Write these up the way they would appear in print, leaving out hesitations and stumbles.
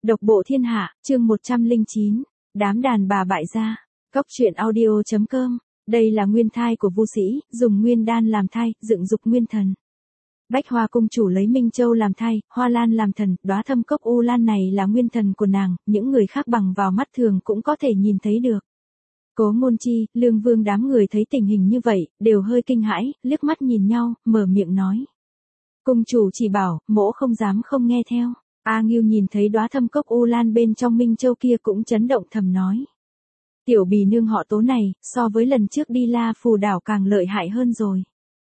Độc bộ thiên hạ, chương 109, đám đàn bà bại gia. Cóc truyện audio.com. Đây là nguyên thai của Vu Sĩ, dùng nguyên đan làm thai, dựng dục nguyên thần. Bách Hoa cung chủ lấy Minh Châu làm thai, Hoa Lan làm thần, đóa thâm cốc U Lan này là nguyên thần của nàng, những người khác bằng vào mắt thường cũng có thể nhìn thấy được. Cố Ngôn Chi, Lương Vương đám người thấy tình hình như vậy, đều hơi kinh hãi, liếc mắt nhìn nhau, mở miệng nói. Cung chủ chỉ bảo, mỗ không dám không nghe theo. A Ngưu nhìn thấy đóa thâm cốc U Lan bên trong Minh Châu kia cũng chấn động thầm nói. Tiểu bì nương họ Tố này, so với lần trước đi La Phù đảo càng lợi hại hơn rồi.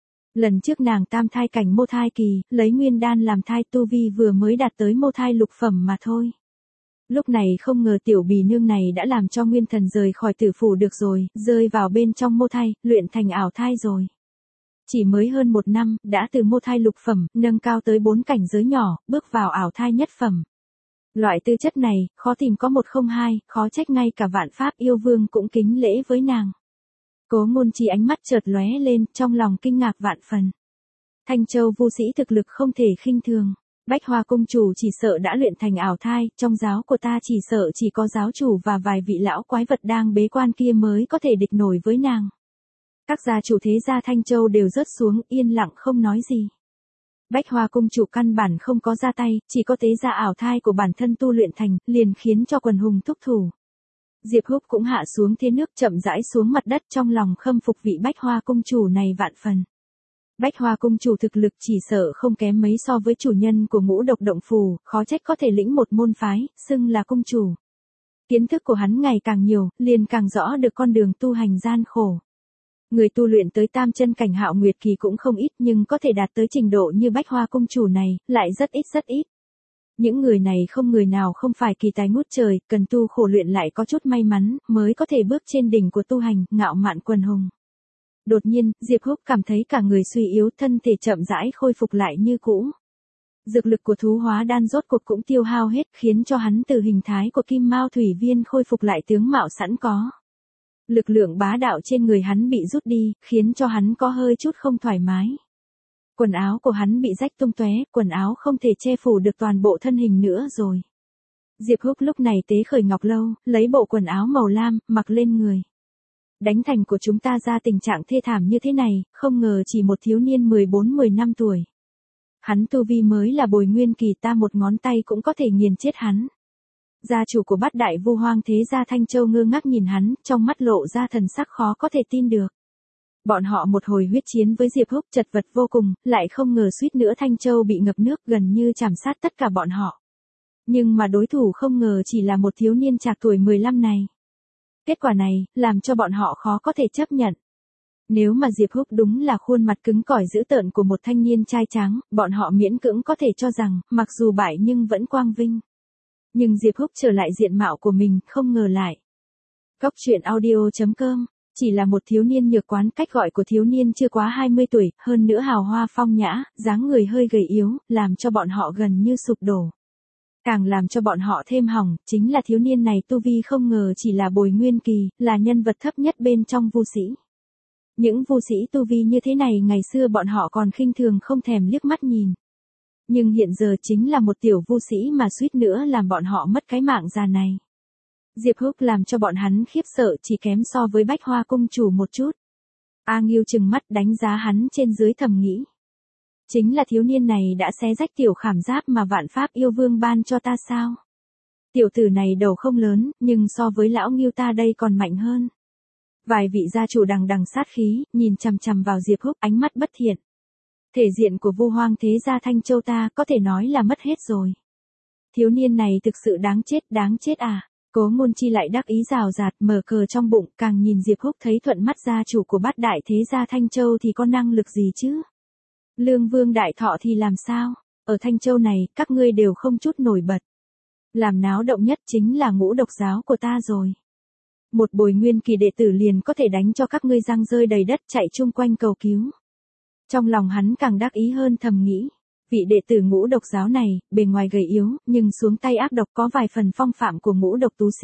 Lần trước nàng tam thai cảnh mô thai kỳ, lấy nguyên đan làm thai tu vi vừa mới đạt tới mô thai lục phẩm mà thôi. Lúc này không ngờ tiểu bì nương này đã làm cho nguyên thần rời khỏi tử phủ được rồi, rơi vào bên trong mô thai, luyện thành ảo thai rồi. Chỉ mới hơn 1 năm, đã từ mô thai lục phẩm, nâng cao tới 4 cảnh giới nhỏ, bước vào ảo thai nhất phẩm. Loại tư chất này, khó tìm có 102, khó trách ngay cả Vạn Pháp Yêu Vương cũng kính lễ với nàng. Cố Ngôn Chi ánh mắt chợt lóe lên, trong lòng kinh ngạc vạn phần. Thanh Châu Vu Sĩ thực lực không thể khinh thường. Bách Hoa cung chủ chỉ sợ đã luyện thành ảo thai, trong giáo của ta chỉ sợ chỉ có giáo chủ và vài vị lão quái vật đang bế quan kia mới có thể địch nổi với nàng. Các gia chủ thế gia Thanh Châu đều rớt xuống, yên lặng không nói gì. Bách Hoa cung chủ căn bản không có ra tay, chỉ có tế gia ảo thai của bản thân tu luyện thành, liền khiến cho quần hùng thúc thủ. Diệp Húc cũng hạ xuống thế nước chậm rãi xuống mặt đất, trong lòng khâm phục vị Bách Hoa cung chủ này vạn phần. Bách Hoa cung chủ thực lực chỉ sợ không kém mấy so với chủ nhân của Ngũ Độc Động Phù, khó trách có thể lĩnh một môn phái, xưng là cung chủ. Kiến thức của hắn ngày càng nhiều, liền càng rõ được con đường tu hành gian khổ. Người tu luyện tới tam chân cảnh Hạo Nguyệt kỳ cũng không ít, nhưng có thể đạt tới trình độ như Bách Hoa cung chủ này, lại rất ít. Những người này không người nào không phải kỳ tài ngút trời, cần tu khổ luyện lại có chút may mắn, mới có thể bước trên đỉnh của tu hành, ngạo mạn quần hùng. Đột nhiên, Diệp Húc cảm thấy cả người suy yếu, thân thể chậm rãi khôi phục lại như cũ. Dược lực của thú hóa đan rốt cuộc cũng tiêu hao hết, khiến cho hắn từ hình thái của Kim Mao Thủy Viên khôi phục lại tướng mạo sẵn có. Lực lượng bá đạo trên người hắn bị rút đi, khiến cho hắn có hơi chút không thoải mái. Quần áo của hắn bị rách tung tóe, quần áo không thể che phủ được toàn bộ thân hình nữa rồi. Diệp Húc lúc này tế khởi ngọc lâu, lấy bộ quần áo màu lam, mặc lên người. Đánh thành của chúng ta ra tình trạng thê thảm như thế này, không ngờ chỉ một thiếu niên 14-15 tuổi. Hắn tu vi mới là bồi nguyên kỳ, ta một ngón tay cũng có thể nghiền chết hắn. Gia chủ của Bát Đại Vu Hoang thế gia Thanh Châu ngơ ngác nhìn hắn, trong mắt lộ ra thần sắc khó có thể tin được. Bọn họ một hồi huyết chiến với Diệp Húc chật vật vô cùng, lại không ngờ suýt nữa Thanh Châu bị ngập nước, gần như chảm sát tất cả bọn họ. Nhưng mà đối thủ không ngờ chỉ là một thiếu niên trạc tuổi 15 này. Kết quả này, làm cho bọn họ khó có thể chấp nhận. Nếu mà Diệp Húc đúng là khuôn mặt cứng cỏi dữ tợn của một thanh niên trai tráng, bọn họ miễn cưỡng có thể cho rằng, mặc dù bại nhưng vẫn quang vinh. Nhưng Diệp Húc trở lại diện mạo của mình, không ngờ lại. Cóc truyện audio.com. Chỉ là một thiếu niên nhược quán, cách gọi của thiếu niên chưa quá 20 tuổi, hơn nữa hào hoa phong nhã, dáng người hơi gầy yếu, làm cho bọn họ gần như sụp đổ. Càng làm cho bọn họ thêm hỏng, chính là thiếu niên này tu vi không ngờ chỉ là bồi nguyên kỳ, là nhân vật thấp nhất bên trong Vu Sĩ. Những Vu Sĩ tu vi như thế này ngày xưa bọn họ còn khinh thường không thèm liếc mắt nhìn. Nhưng hiện giờ chính là một tiểu Vu Sĩ mà suýt nữa làm bọn họ mất cái mạng già này. Diệp Húc làm cho bọn hắn khiếp sợ, chỉ kém so với Bách Hoa cung chủ một chút. A Ngưu trừng mắt đánh giá hắn trên dưới thầm nghĩ. Chính là thiếu niên này đã xé rách tiểu khảm giáp mà Vạn Pháp Yêu Vương ban cho ta sao? Tiểu tử này đầu không lớn, nhưng so với lão Ngưu ta đây còn mạnh hơn. Vài vị gia chủ đằng đằng sát khí, nhìn chằm chằm vào Diệp Húc, ánh mắt bất thiện. Thể diện của Vu Hoang thế gia Thanh Châu ta có thể nói là mất hết rồi. Thiếu niên này thực sự đáng chết à? Cố Ngôn Chi lại đắc ý rào rạt, mở cờ trong bụng, càng nhìn Diệp Húc thấy thuận mắt, gia chủ của Bát Đại thế gia Thanh Châu thì có năng lực gì chứ? Lương Vương Đại Thọ thì làm sao? Ở Thanh Châu này, các ngươi đều không chút nổi bật. Làm náo động nhất chính là Ngũ Độc giáo của ta rồi. Một bồi nguyên kỳ đệ tử liền có thể đánh cho các ngươi răng rơi đầy đất, chạy chung quanh cầu cứu. Trong lòng hắn càng đắc ý hơn, thầm nghĩ. Vị đệ tử Ngũ Độc giáo này, bề ngoài gầy yếu, nhưng xuống tay ác độc, có vài phần phong phạm của Ngũ Độc tú sĩ.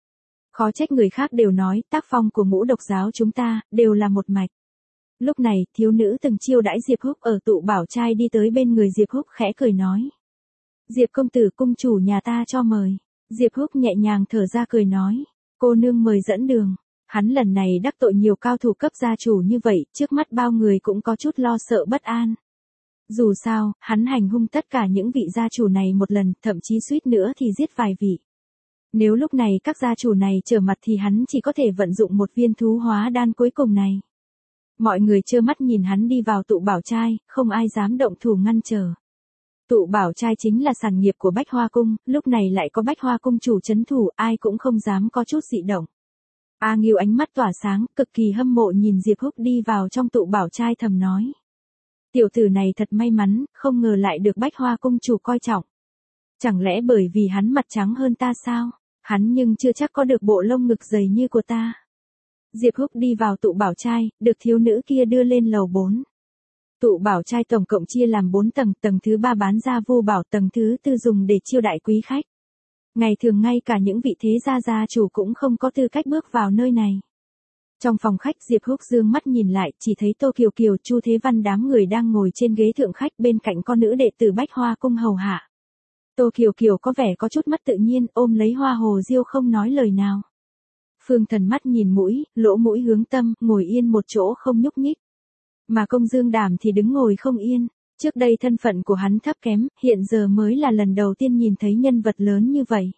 Khó trách người khác đều nói, tác phong của Ngũ Độc giáo chúng ta, đều là một mạch. Lúc này, thiếu nữ từng chiêu đãi Diệp Húc ở tụ bảo trai đi tới bên người Diệp Húc khẽ cười nói. Diệp công tử cung chủ nhà ta cho mời. Diệp Húc nhẹ nhàng thở ra cười nói. Cô nương mời dẫn đường. Hắn lần này đắc tội nhiều cao thủ cấp gia chủ như vậy, trước mắt bao người cũng có chút lo sợ bất an. Dù sao, hắn hành hung tất cả những vị gia chủ này một lần, thậm chí suýt nữa thì giết vài vị. Nếu lúc này các gia chủ này trở mặt thì hắn chỉ có thể vận dụng một viên thú hóa đan cuối cùng này. Mọi người trơ mắt nhìn hắn đi vào tụ bảo trai, không ai dám động thủ ngăn trở. Tụ bảo trai chính là sản nghiệp của Bách Hoa Cung, lúc này lại có Bách Hoa Cung chủ trấn thủ, ai cũng không dám có chút dị động. A Nghiêu ánh mắt tỏa sáng, cực kỳ hâm mộ nhìn Diệp Húc đi vào trong tụ bảo trai thầm nói. Tiểu tử này thật may mắn, không ngờ lại được Bách Hoa Cung chủ coi trọng. Chẳng lẽ bởi vì hắn mặt trắng hơn ta sao? Hắn nhưng chưa chắc có được bộ lông ngực dày như của ta. Diệp Húc đi vào tụ bảo trai, được thiếu nữ kia đưa lên lầu 4. Tụ bảo trai tổng cộng chia làm 4 tầng, tầng thứ 3 bán ra vô bảo, tầng thứ 4 dùng để chiêu đãi quý khách. Ngày thường ngay cả những vị thế gia chủ cũng không có tư cách bước vào nơi này. Trong phòng khách Diệp Húc dương mắt nhìn lại, chỉ thấy Tô Kiều Kiều, Chu Thế Văn đám người đang ngồi trên ghế thượng khách bên cạnh con nữ đệ tử Bách Hoa Cung hầu hạ. Tô Kiều Kiều có vẻ có chút mất tự nhiên, ôm lấy hoa hồ diêu không nói lời nào. Phương Thần mắt nhìn mũi, lỗ mũi hướng tâm, ngồi yên một chỗ không nhúc nhích. Mà Công Dương Đàm thì đứng ngồi không yên. Trước đây thân phận của hắn thấp kém, hiện giờ mới là lần đầu tiên nhìn thấy nhân vật lớn như vậy.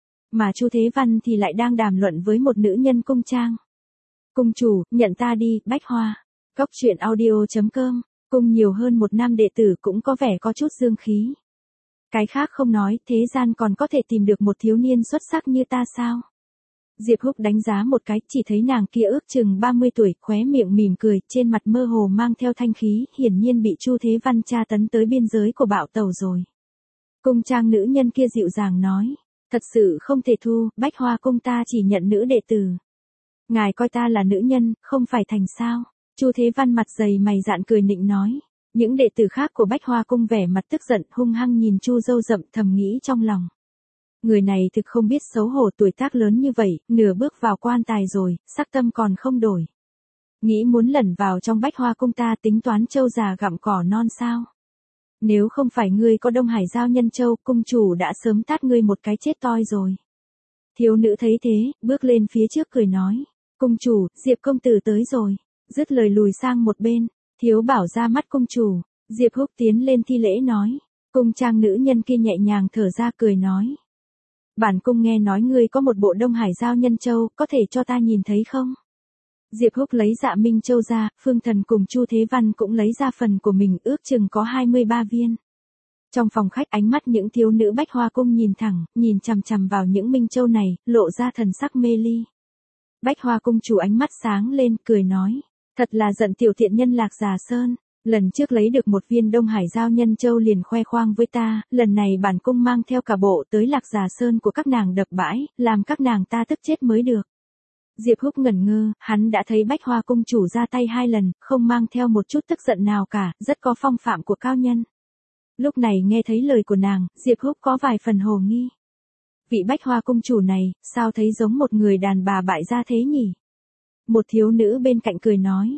Mà Chu Thế Văn thì lại đang đàm luận với một nữ nhân cung trang. Cung chủ, nhận ta đi, Bách Hoa. Cốc truyện audio.com, cung nhiều hơn một nam đệ tử cũng có vẻ có chút dương khí. Cái khác không nói, thế gian còn có thể tìm được một thiếu niên xuất sắc như ta sao? Diệp Húc đánh giá một cái, chỉ thấy nàng kia ước chừng 30 tuổi, khóe miệng mỉm cười, trên mặt mơ hồ mang theo thanh khí, hiển nhiên bị Chu Thế Văn tra tấn tới biên giới của bạo tẩu rồi. Cung trang nữ nhân kia dịu dàng nói, thật sự không thể thu, Bách Hoa Cung ta chỉ nhận nữ đệ tử. Ngài coi ta là nữ nhân, không phải thành sao? Chu Thế Văn mặt dày mày dạn cười nịnh nói. Những đệ tử khác của Bách Hoa Cung vẻ mặt tức giận, hung hăng nhìn Chu Dâu Rậm, thầm nghĩ trong lòng. Người này thực không biết xấu hổ, tuổi tác lớn như vậy, nửa bước vào quan tài rồi, sắc tâm còn không đổi. Nghĩ muốn lẩn vào trong Bách Hoa Cung ta tính toán trâu già gặm cỏ non sao? Nếu không phải ngươi có Đông Hải Giao Nhân Châu, cung chủ đã sớm tát ngươi một cái chết toi rồi. Thiếu nữ thấy thế, bước lên phía trước cười nói. Cung chủ, Diệp công tử tới rồi. Dứt lời lùi sang một bên. Thiếu bảo ra mắt cung chủ. Diệp Húc tiến lên thi lễ nói. Cung trang nữ nhân kia nhẹ nhàng thở ra cười nói. Bản cung nghe nói ngươi có một bộ Đông Hải Giao Nhân Châu, có thể cho ta nhìn thấy không? Diệp Húc lấy Dạ Minh Châu ra, Phương Thần cùng Chu Thế Văn cũng lấy ra phần của mình, ước chừng có 23 viên. Trong phòng khách ánh mắt những thiếu nữ Bách Hoa Cung nhìn thẳng, nhìn chằm chằm vào những Minh Châu này, lộ ra thần sắc mê ly. Bách Hoa Cung chủ ánh mắt sáng lên, cười nói. Thật là giận tiểu thiện nhân Lạc Già Sơn. Lần trước lấy được một viên Đông Hải Giao Nhân Châu liền khoe khoang với ta, lần này bản cung mang theo cả bộ tới Lạc Già Sơn của các nàng đập bãi, làm các nàng ta tức chết mới được. Diệp Húc ngẩn ngơ, hắn đã thấy Bách Hoa Cung chủ ra tay 2 lần, không mang theo một chút tức giận nào cả, rất có phong phạm của cao nhân. Lúc này nghe thấy lời của nàng, Diệp Húc có vài phần hồ nghi. Vị Bách Hoa Cung chủ này, sao thấy giống một người đàn bà bại gia thế nhỉ? Một thiếu nữ bên cạnh cười nói.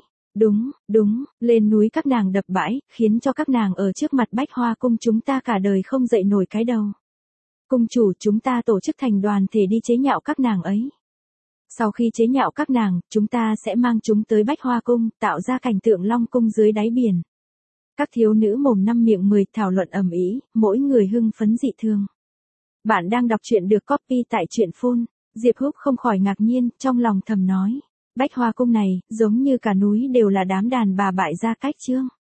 Đúng, lên núi các nàng đập bãi, khiến cho các nàng ở trước mặt Bách Hoa Cung chúng ta cả đời không dậy nổi cái đầu. Cung chủ, chúng ta tổ chức thành đoàn thể đi chế nhạo các nàng ấy. Sau khi chế nhạo các nàng, chúng ta sẽ mang chúng tới Bách Hoa Cung, tạo ra cảnh tượng Long Cung dưới đáy biển. Các thiếu nữ mồm năm miệng 10 thảo luận ầm ĩ, mỗi người hưng phấn dị thường. Bạn đang đọc truyện được copy tại truyện phun. Diệp Húc không khỏi ngạc nhiên, trong lòng thầm nói. Bách Hoa Cung này, giống như cả núi đều là đám đàn bà bại gia cách chương.